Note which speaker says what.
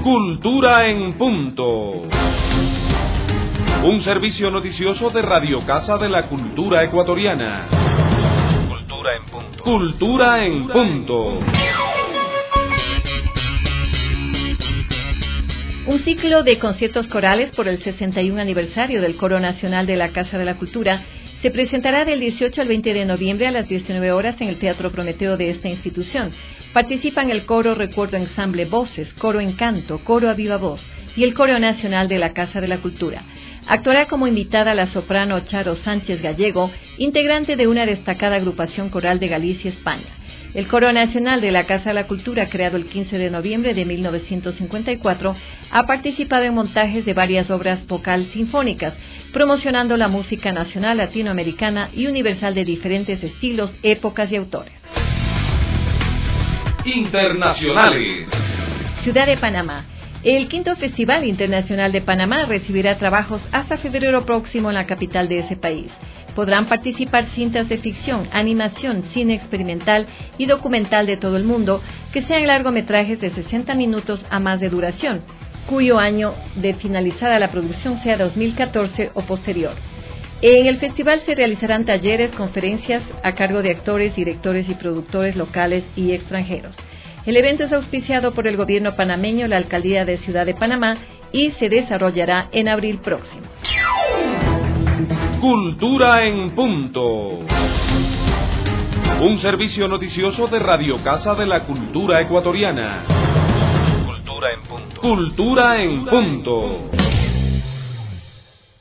Speaker 1: Cultura en Punto. Un servicio noticioso de Radio Casa de la Cultura Ecuatoriana.
Speaker 2: Cultura en Punto.
Speaker 1: Cultura en Punto.
Speaker 3: Un ciclo de conciertos corales por el 61 aniversario del Coro Nacional de la Casa de la Cultura se presentará del 18 al 20 de noviembre a las 19 horas en el Teatro Prometeo de esta institución. Participan el Coro Recuerdo Ensamble Voces, Coro Encanto, Coro a Viva Voz y el Coro Nacional de la Casa de la Cultura. Actuará como invitada la soprano Charo Sánchez Gallego, integrante de una destacada agrupación coral de Galicia, España. El Coro Nacional de la Casa de la Cultura, creado el 15 de noviembre de 1954, ha participado en montajes de varias obras vocal sinfónicas, promocionando la música nacional, latinoamericana y universal de diferentes estilos, épocas y autores.
Speaker 1: Internacionales.
Speaker 3: Ciudad de Panamá. El quinto Festival Internacional de Panamá recibirá trabajos hasta febrero próximo en la capital de ese país. Podrán participar cintas de ficción, animación, cine experimental y documental de todo el mundo, que sean largometrajes de 60 minutos a más de duración, cuyo año de finalizada la producción sea 2014 o posterior. En el festival se realizarán talleres, conferencias a cargo de actores, directores y productores locales y extranjeros. El evento es auspiciado por el gobierno panameño, la alcaldía de Ciudad de Panamá y se desarrollará en abril próximo.
Speaker 1: Cultura en Punto. Un servicio noticioso de Radio Casa de la Cultura Ecuatoriana.
Speaker 2: Cultura en Punto.
Speaker 1: Cultura en Punto.